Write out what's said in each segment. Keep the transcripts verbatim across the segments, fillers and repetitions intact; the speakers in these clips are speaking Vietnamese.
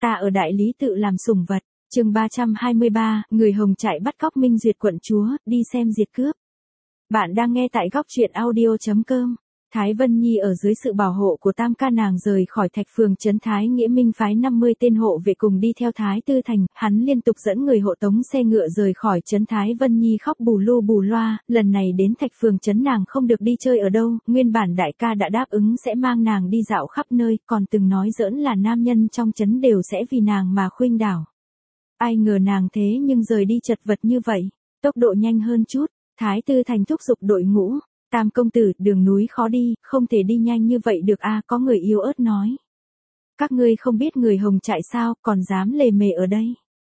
Ta ở đại lý tự làm sủng vật. Chương ba trăm hai mươi ba, người Hồng Trại bắt cóc Minh Duyệt quận chúa, đi xem diệt cướp. Bạn đang nghe tại góc truyện audio chấm com. Thái Vân Nhi ở dưới sự bảo hộ của Tam ca nàng rời khỏi Thạch Phường trấn Thái Nghĩa Minh phái năm mươi tên hộ vệ cùng đi theo Thái Tư Thành, hắn liên tục dẫn người hộ tống xe ngựa rời khỏi trấn. Thái Vân Nhi khóc bù lu bù loa, lần này đến Thạch Phường trấn nàng không được đi chơi ở đâu, nguyên bản đại ca đã đáp ứng sẽ mang nàng đi dạo khắp nơi, còn từng nói giỡn là nam nhân trong trấn đều sẽ vì nàng mà khuynh đảo. Ai ngờ nàng thế nhưng rời đi chật vật như vậy, tốc độ nhanh hơn chút, Thái Tư Thành thúc giục đội ngũ. Tam công tử, đường núi khó đi, không thể đi nhanh như vậy được a, à, có người yếu ớt nói. Các ngươi không biết người Hồng Trại sao, còn dám lề mề ở đây.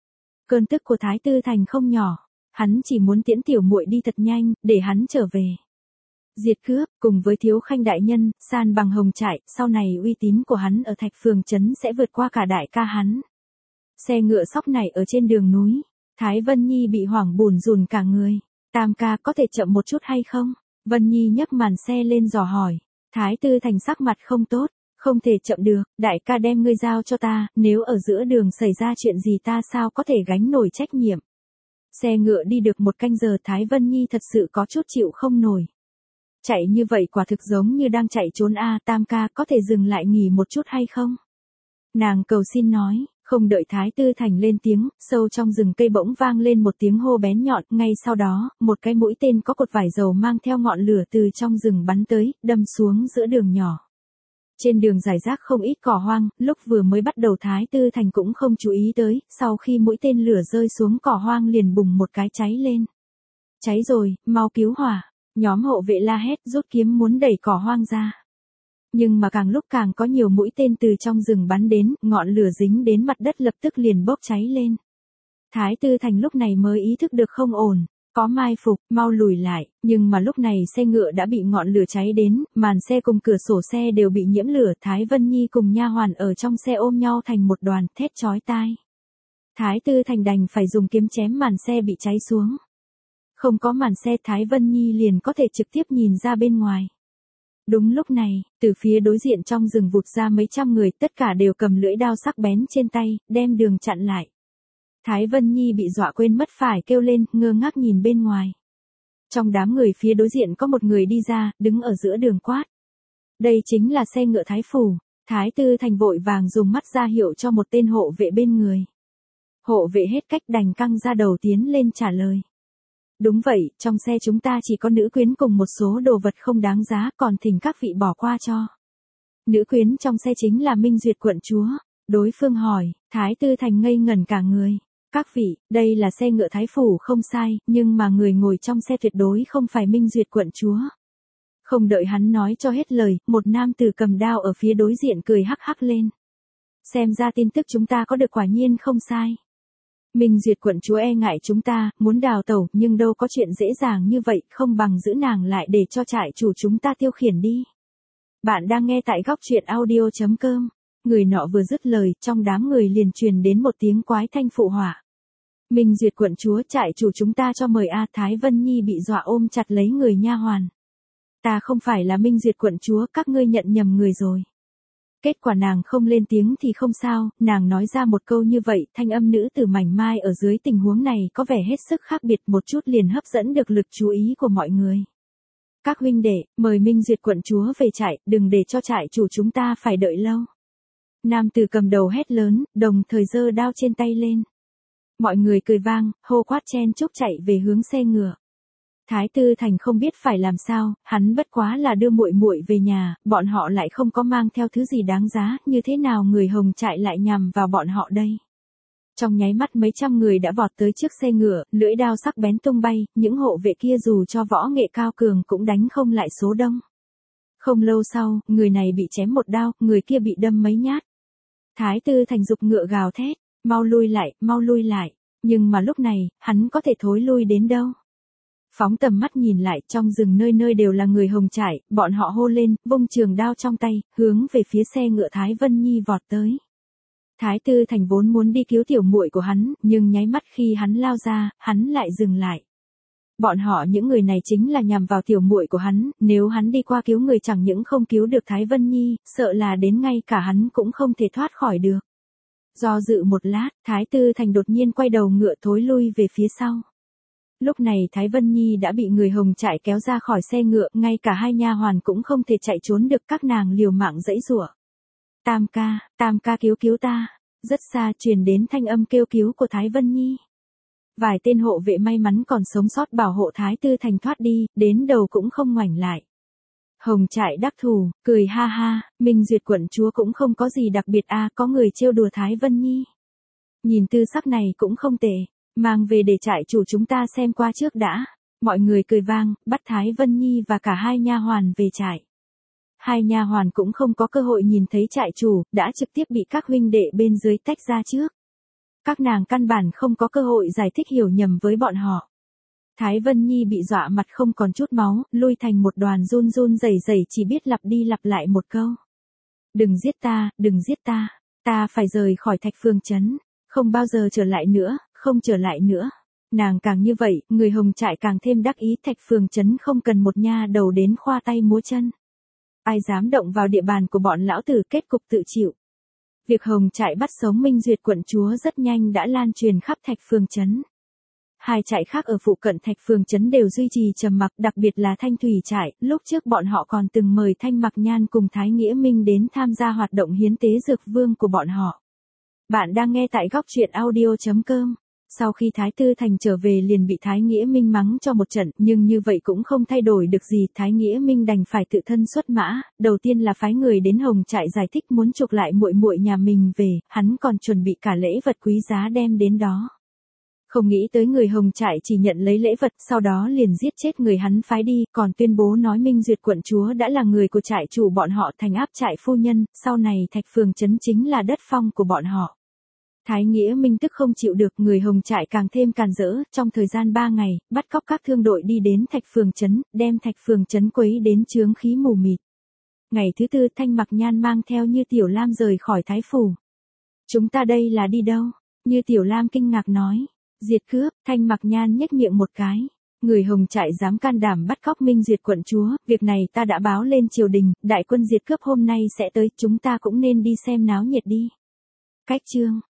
Cơn tức của Thái Tư Thành không nhỏ, hắn chỉ muốn tiễn tiểu muội đi thật nhanh, để hắn trở về. Diệt cướp, cùng với Thiếu Khanh đại nhân, san bằng Hồng Trại, sau này uy tín của hắn ở Thạch Phường trấn sẽ vượt qua cả đại ca hắn. Xe ngựa sóc này ở trên đường núi, Thái Vân Nhi bị hoảng bùn rùn cả người. Tam ca có thể chậm một chút hay không? Vân Nhi nhấc màn xe lên dò hỏi. Thái Tư Thành sắc mặt không tốt, không thể chậm được, đại ca đem ngươi giao cho ta, nếu ở giữa đường xảy ra chuyện gì ta sao có thể gánh nổi trách nhiệm. Xe ngựa đi được một canh giờ Thái Vân Nhi thật sự có chút chịu không nổi. Chạy như vậy quả thực giống như đang chạy trốn a, Tam ca có thể dừng lại nghỉ một chút hay không? Nàng cầu xin nói. Không đợi Thái Tư Thành lên tiếng, sâu trong rừng cây bỗng vang lên một tiếng hô bén nhọn, ngay sau đó, một cái mũi tên có cột vải dầu mang theo ngọn lửa từ trong rừng bắn tới, đâm xuống giữa đường nhỏ. Trên đường rải rác không ít cỏ hoang, lúc vừa mới bắt đầu Thái Tư Thành cũng không chú ý tới, sau khi mũi tên lửa rơi xuống cỏ hoang liền bùng một cái cháy lên. Cháy rồi, mau cứu hỏa, nhóm hộ vệ la hét rút kiếm muốn đẩy cỏ hoang ra. Nhưng mà càng lúc càng có nhiều mũi tên từ trong rừng bắn đến, ngọn lửa dính đến mặt đất lập tức liền bốc cháy lên. Thái Tư Thành lúc này mới ý thức được không ổn, có mai phục, mau lùi lại, nhưng mà lúc này xe ngựa đã bị ngọn lửa cháy đến, màn xe cùng cửa sổ xe đều bị nhiễm lửa, Thái Vân Nhi cùng nha hoàn ở trong xe ôm nhau thành một đoàn, thét chói tai. Thái Tư Thành đành phải dùng kiếm chém màn xe bị cháy xuống. Không có màn xe Thái Vân Nhi liền có thể trực tiếp nhìn ra bên ngoài. Đúng lúc này, từ phía đối diện trong rừng vụt ra mấy trăm người, tất cả đều cầm lưỡi đao sắc bén trên tay, đem đường chặn lại. Thái Vân Nhi bị dọa quên mất phải kêu lên, ngơ ngác nhìn bên ngoài. Trong đám người phía đối diện có một người đi ra, đứng ở giữa đường quát. Đây chính là xe ngựa Thái Phủ. Thái Tư Thành vội vàng dùng mắt ra hiệu cho một tên hộ vệ bên người. Hộ vệ hết cách đành căng ra đầu tiến lên trả lời. Đúng vậy, trong xe chúng ta chỉ có nữ quyến cùng một số đồ vật không đáng giá, còn thỉnh các vị bỏ qua cho. Nữ quyến trong xe chính là Minh Duyệt quận chúa. Đối phương hỏi, Thái Tư Thành ngây ngẩn cả người. Các vị, đây là xe ngựa Thái Phủ không sai, nhưng mà người ngồi trong xe tuyệt đối không phải Minh Duyệt quận chúa. Không đợi hắn nói cho hết lời, một nam tử cầm đao ở phía đối diện cười hắc hắc lên. Xem ra tin tức chúng ta có được quả nhiên không sai. Minh Duyệt quận chúa e ngại chúng ta, muốn đào tẩu, nhưng đâu có chuyện dễ dàng như vậy, không bằng giữ nàng lại để cho trại chủ chúng ta tiêu khiển đi. Bạn đang nghe tại góc truyện audio chấm com. Người nọ vừa dứt lời, trong đám người liền truyền đến một tiếng quái thanh phụ họa. Minh Duyệt quận chúa, trại chủ chúng ta cho mời a. Thái Vân Nhi bị dọa ôm chặt lấy người nha hoàn. Ta không phải là Minh Duyệt quận chúa, các ngươi nhận nhầm người rồi. Kết quả nàng không lên tiếng thì không sao, nàng nói ra một câu như vậy, thanh âm nữ tử mảnh mai ở dưới tình huống này có vẻ hết sức khác biệt, một chút liền hấp dẫn được lực chú ý của mọi người. Các huynh đệ, mời Minh Duyệt quận chúa về trại, đừng để cho trại chủ chúng ta phải đợi lâu. Nam tử cầm đầu hét lớn, đồng thời giơ đao trên tay lên. Mọi người cười vang, hô quát chen chúc chạy về hướng xe ngựa. Thái Tư Thành không biết phải làm sao, hắn bất quá là đưa muội muội về nhà, bọn họ lại không có mang theo thứ gì đáng giá, như thế nào người Hồng Trại lại nhằm vào bọn họ đây. Trong nháy mắt mấy trăm người đã vọt tới trước xe ngựa, lưỡi đao sắc bén tung bay, những hộ vệ kia dù cho võ nghệ cao cường cũng đánh không lại số đông. Không lâu sau, người này bị chém một đao, người kia bị đâm mấy nhát. Thái Tư Thành giục ngựa gào thét, mau lui lại, mau lui lại, nhưng mà lúc này, hắn có thể thối lui đến đâu. Phóng tầm mắt nhìn lại, trong rừng nơi nơi đều là người Hồng Trại, bọn họ hô lên, vung trường đao trong tay, hướng về phía xe ngựa Thái Vân Nhi vọt tới. Thái Tư Thành vốn muốn đi cứu tiểu muội của hắn, nhưng nháy mắt khi hắn lao ra, hắn lại dừng lại. Bọn họ những người này chính là nhằm vào tiểu muội của hắn, nếu hắn đi qua cứu người chẳng những không cứu được Thái Vân Nhi, sợ là đến ngay cả hắn cũng không thể thoát khỏi được. Do dự một lát, Thái Tư Thành đột nhiên quay đầu ngựa thối lui về phía sau. Lúc này Thái Vân Nhi đã bị người Hồng Trại kéo ra khỏi xe ngựa, ngay cả hai nha hoàn cũng không thể chạy trốn được, các nàng liều mạng giãy giụa. Tam ca, Tam ca cứu cứu ta. Rất xa truyền đến thanh âm kêu cứu của Thái Vân Nhi. Vài tên hộ vệ may mắn còn sống sót bảo hộ Thái Tư Thành thoát đi, đến đầu cũng không ngoảnh lại. Hồng Trại đắc thù, cười ha ha, Minh Duyệt quận chúa cũng không có gì đặc biệt a, à, có người trêu đùa Thái Vân Nhi. Nhìn tư sắc này cũng không tệ, mang về để trại chủ chúng ta xem qua trước đã. Mọi người cười vang, bắt Thái Vân Nhi và cả hai nha hoàn về trại. Hai nha hoàn cũng không có cơ hội nhìn thấy trại chủ, đã trực tiếp bị các huynh đệ bên dưới tách ra trước. Các nàng căn bản không có cơ hội giải thích hiểu nhầm với bọn họ. Thái Vân Nhi bị dọa mặt không còn chút máu, lui thành một đoàn run run rẩy rẩy, chỉ biết lặp đi lặp lại một câu. Đừng giết ta, đừng giết ta, ta phải rời khỏi Thạch Phường Trấn, không bao giờ trở lại nữa, không trở lại nữa. Nàng càng như vậy, người Hồng Trại càng thêm đắc ý, Thạch Phường Trấn không cần một nha đầu đến khoa tay múa chân. Ai dám động vào địa bàn của bọn lão tử, kết cục tự chịu. Việc Hồng Trại bắt sống Minh Duyệt quận chúa rất nhanh đã lan truyền khắp Thạch Phường Trấn. Hai trại khác ở phụ cận Thạch Phường Trấn đều duy trì trầm mặc, đặc biệt là Thanh Thủy trại, lúc trước bọn họ còn từng mời Thanh Mặc Nhan cùng Thái Nghĩa Minh đến tham gia hoạt động hiến tế dược vương của bọn họ. Bạn đang nghe tại góc truyện audio chấm com. Sau khi Thái Tư Thành trở về liền bị Thái Nghĩa Minh mắng cho một trận, nhưng như vậy cũng không thay đổi được gì, Thái Nghĩa Minh đành phải tự thân xuất mã, đầu tiên là phái người đến Hồng Trại giải thích muốn chuộc lại muội muội nhà mình về, hắn còn chuẩn bị cả lễ vật quý giá đem đến đó. Không nghĩ tới người Hồng Trại chỉ nhận lấy lễ vật, sau đó liền giết chết người hắn phái đi, còn tuyên bố nói Minh Duyệt quận chúa đã là người của trại chủ bọn họ thành áp trại phu nhân, sau này Thạch Phường Trấn chính là đất phong của bọn họ. Thái Nghĩa Minh tức không chịu được, người Hồng Trại càng thêm càn rỡ, trong thời gian ba ngày, bắt cóc các thương đội đi đến Thạch Phường Trấn, đem Thạch Phường Trấn quấy đến chướng khí mù mịt. Ngày thứ tư, Thanh Mặc Nhan mang theo Như Tiểu Lam rời khỏi Thái Phủ. Chúng ta đây là đi đâu? Như Tiểu Lam kinh ngạc nói. Diệt cướp. Thanh Mặc Nhan nhếch miệng một cái. Người Hồng Trại dám can đảm bắt cóc Minh Duyệt quận chúa, việc này ta đã báo lên triều đình, đại quân diệt cướp hôm nay sẽ tới, chúng ta cũng nên đi xem náo nhiệt đi. Cách chương